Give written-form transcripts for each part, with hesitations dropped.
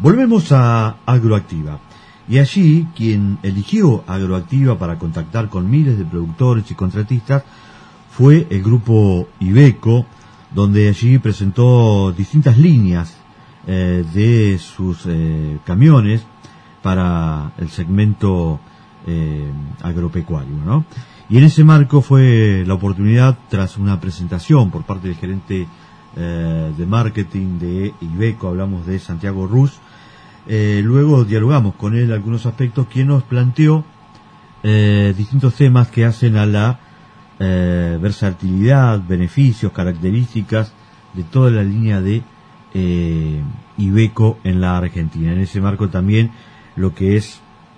Volvemos a Agroactiva. Y allí, quien eligió Agroactiva para contactar con miles de productores y contratistas fue el grupo Iveco, donde allí presentó distintas líneas de sus camiones para el segmento agropecuario, ¿no? Y en ese marco fue la oportunidad, tras una presentación por parte del gerente de marketing de Iveco, hablamos de Santiago Ruz. Luego dialogamos con él algunos aspectos, quien nos planteó distintos temas que hacen a la versatilidad, beneficios, características de toda la línea de Iveco en la Argentina. En ese marco también lo que es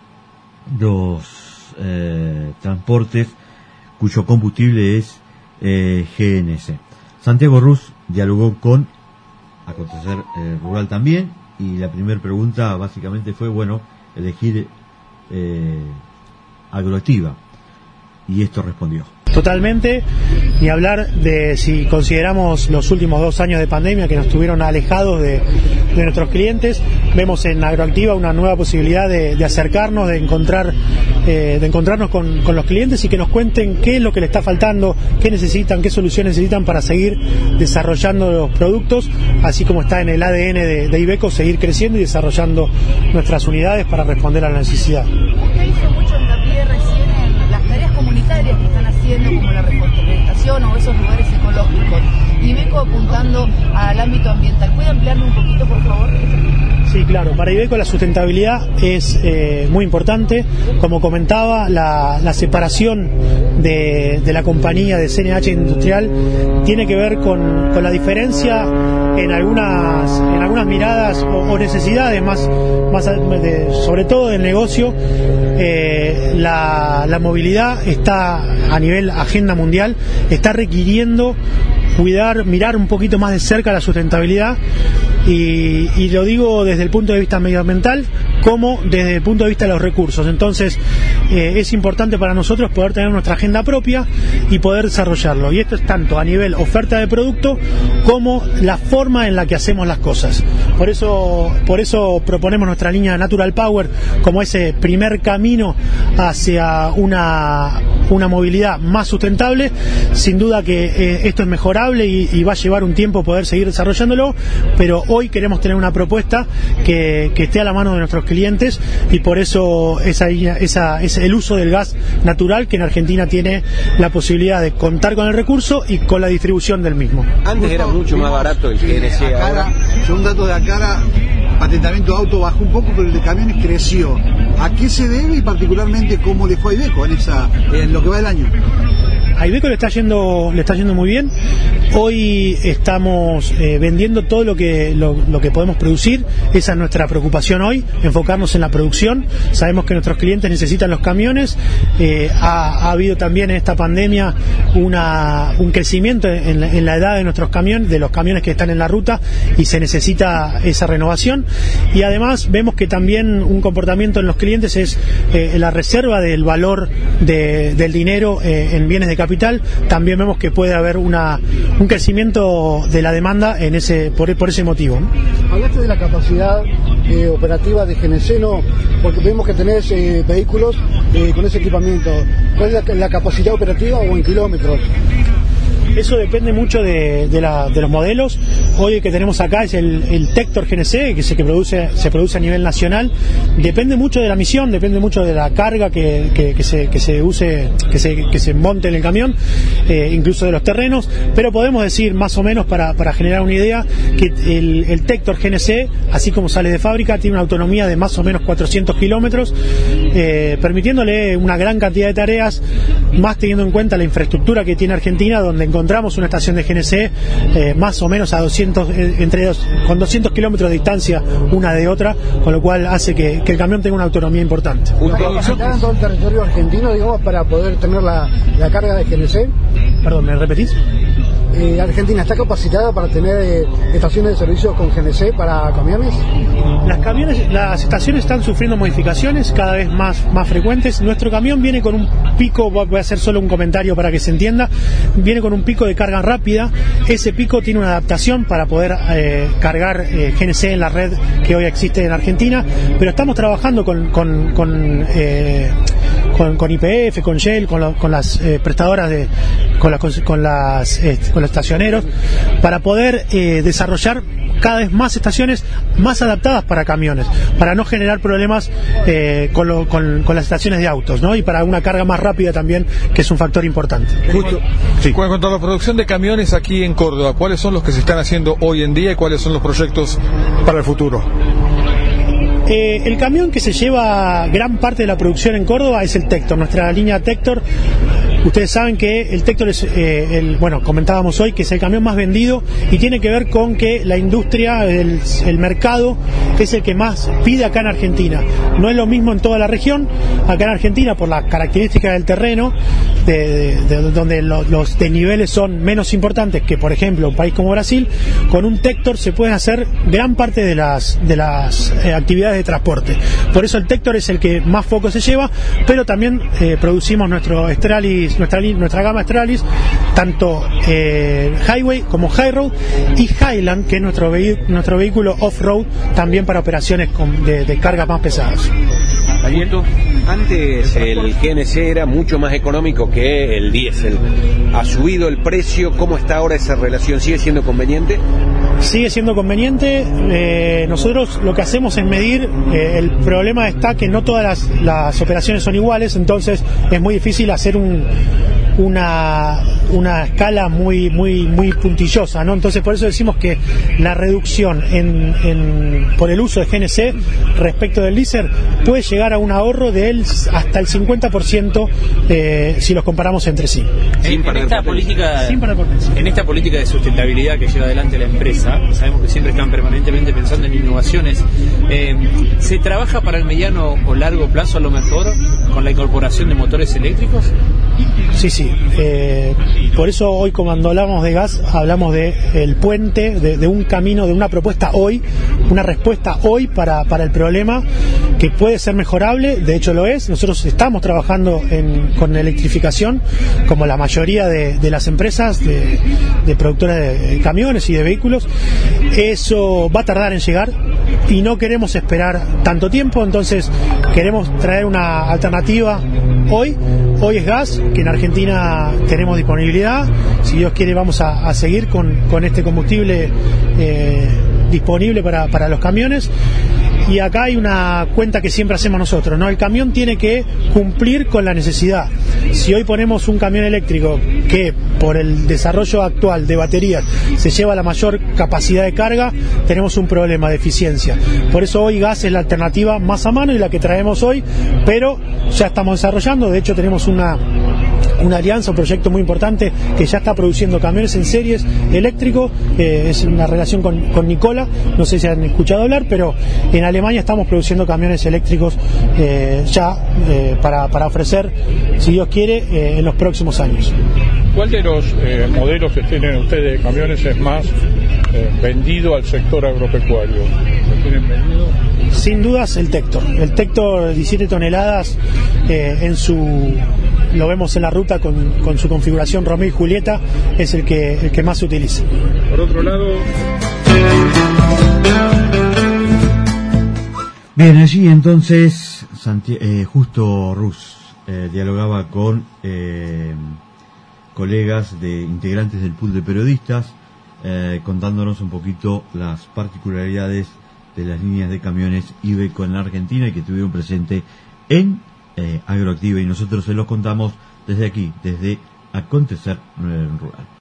los transportes cuyo combustible es GNC. Santiago Ruz dialogó con Acontecer Rural también, y la primera pregunta básicamente fue, elegir Agroactiva, y esto respondió. Totalmente, ni hablar de si consideramos los últimos 2 años de pandemia que nos tuvieron alejados de nuestros clientes. Vemos en Agroactiva una nueva posibilidad de acercarnos, de encontrarnos con los clientes y que nos cuenten qué es lo que les está faltando, qué necesitan, qué soluciones necesitan para seguir desarrollando los productos, así como está en el ADN de Iveco, seguir creciendo y desarrollando nuestras unidades para responder a la necesidad. Usted hizo mucho hincapié recién en las tareas comunitarias que están haciendo, como la reforestación o esos lugares ecológicos. Iveco apuntando al ámbito ambiental. ¿Puede ampliarme un poquito, por favor? Sí, claro. Para Iveco la sustentabilidad es muy importante. Como comentaba, la separación de la compañía de CNH Industrial tiene que ver con la diferencia en algunas miradas o necesidades más sobre todo del negocio. La movilidad está a nivel agenda mundial, está requiriendo mirar un poquito más de cerca la sustentabilidad, y lo digo desde el punto de vista medioambiental como desde el punto de vista de los recursos. Entonces es importante para nosotros poder tener nuestra agenda propia y poder desarrollarlo, y esto es tanto a nivel oferta de producto como la forma en la que hacemos las cosas. Por eso proponemos nuestra línea Natural Power como ese primer camino hacia una movilidad más sustentable. Sin duda que esto es mejorable y va a llevar un tiempo poder seguir desarrollándolo, pero hoy queremos tener una propuesta que esté a la mano de nuestros clientes, y por eso es el uso del gas natural, que en Argentina tiene la posibilidad de contar con el recurso y con la distribución del mismo. Antes era mucho más barato el GNC. Ahora, según datos de Acara, patentamiento de auto bajó un poco, pero el de camiones creció. ¿A qué se debe y particularmente cómo le fue a Iveco en lo que va del año? A Iveco le está yendo muy bien. Hoy estamos vendiendo todo lo que podemos producir. Esa es nuestra preocupación hoy, enfocarnos en la producción. Sabemos que nuestros clientes necesitan los camiones. Ha habido también en esta pandemia un crecimiento en la edad de nuestros camiones, de los camiones que están en la ruta, y se necesita esa renovación. Y además vemos que también un comportamiento en los clientes es la reserva del valor del dinero en bienes de capital. También vemos que puede haber un crecimiento de la demanda por ese motivo, ¿no? Hablaste de la capacidad operativa de GNC, ¿no? Porque vemos que tenés vehículos con ese equipamiento. ¿Cuál es la capacidad operativa o en kilómetros? Eso depende mucho de los modelos. Hoy el que tenemos acá es el Tector GNC, que se produce a nivel nacional. Depende mucho de la misión, depende mucho de la carga que se use, que se monte en el camión, incluso de los terrenos. Pero podemos decir más o menos, para generar una idea, que el Tector GNC, así como sale de fábrica, tiene una autonomía de más o menos 400 kilómetros, permitiéndole una gran cantidad de tareas, más teniendo en cuenta la infraestructura que tiene Argentina, donde encontramos una estación de GNC más o menos a 200 kilómetros de distancia una de otra, con lo cual hace que el camión tenga una autonomía importante. ¿La capacidad en todo el territorio argentino, digamos, para poder tener la carga de GNC? Perdón, ¿me repetís? Argentina está capacitada para tener estaciones de servicio con GNC para camiones. Las estaciones están sufriendo modificaciones cada vez más frecuentes. Nuestro camión viene con un pico, voy a hacer solo un comentario para que se entienda, viene con un pico de carga rápida. Ese pico tiene una adaptación para poder cargar GNC en la red que hoy existe en Argentina, pero estamos trabajando con YPF, con Shell, con las prestadoras con los estacioneros, para poder desarrollar cada vez más estaciones más adaptadas para camiones, para no generar problemas con las estaciones de autos, ¿no? Y para una carga más rápida también, que es un factor importante. Justo. Sí. En cuanto a la producción de camiones aquí en Córdoba, ¿cuáles son los que se están haciendo hoy en día y cuáles son los proyectos para el futuro? El camión que se lleva gran parte de la producción en Córdoba es el Tector, nuestra línea Tector. Ustedes saben que el Tector es, comentábamos hoy que es el camión más vendido y tiene que ver con que la industria, el mercado es el que más pide acá en Argentina. No es lo mismo en toda la región, acá en Argentina por las características del terreno, donde los desniveles son menos importantes que por ejemplo un país como Brasil. Con un Tector se pueden hacer gran parte de las actividades de transporte. Por eso el Tector es el que más foco se lleva, pero también producimos nuestro Stralis, nuestra gama Stralis, tanto Highway como High Road, y Highland, que es nuestro vehículo off-road, también para operaciones de cargas más pesadas. Antes el GNC era mucho más económico que el diésel. ¿Ha subido el precio? ¿Cómo está ahora esa relación? ¿Sigue siendo conveniente? Sigue siendo conveniente. Nosotros lo que hacemos es medir. El problema está que no todas las operaciones son iguales, entonces es muy difícil hacer una escala muy puntillosa, ¿no? Entonces por eso decimos que la reducción por el uso de GNC respecto del diésel puede llegar a un ahorro de hasta el 50% si los comparamos entre sí. En esta política de sustentabilidad que lleva adelante la empresa, sabemos que siempre están permanentemente pensando en innovaciones. ¿Se trabaja para el mediano o largo plazo a lo mejor con la incorporación de motores eléctricos? Sí. Por eso hoy, cuando hablamos de gas, hablamos de el puente, de un camino, de una propuesta hoy, una respuesta hoy para el problema, que puede ser mejorable. De hecho lo es. Nosotros estamos trabajando con electrificación, como la mayoría de las empresas de productoras de camiones y de vehículos. Eso va a tardar en llegar y no queremos esperar tanto tiempo, entonces queremos traer una alternativa hoy es gas, que en Argentina tenemos disponibilidad. Si Dios quiere vamos a seguir con este combustible disponible para los camiones. Y acá hay una cuenta que siempre hacemos nosotros, ¿no? El camión tiene que cumplir con la necesidad. Si hoy ponemos un camión eléctrico que por el desarrollo actual de baterías se lleva la mayor capacidad de carga, tenemos un problema de eficiencia. Por eso hoy gas es la alternativa más a mano y la que traemos hoy, pero ya estamos desarrollando. De hecho tenemos una alianza, un proyecto muy importante que ya está produciendo camiones en series eléctricos. Es una relación con Nikola, no sé si han escuchado hablar, pero en Alemania estamos produciendo camiones eléctricos para ofrecer, si Dios quiere, en los próximos años. ¿Cuál de los modelos que tienen ustedes de camiones es más vendido al sector agropecuario? ¿Lo tienen vendido? Sin dudas el Tector. El Tector 17 toneladas lo vemos en la ruta con su configuración Romeo y Julieta, es el que más se utiliza. Por otro lado... Bien, allí entonces Justo Rus dialogaba con colegas integrantes del pool de periodistas, contándonos un poquito las particularidades de las líneas de camiones Iveco en la Argentina y que tuvieron presente en Agroactiva, y nosotros se los contamos desde aquí, desde Acontecer Rural.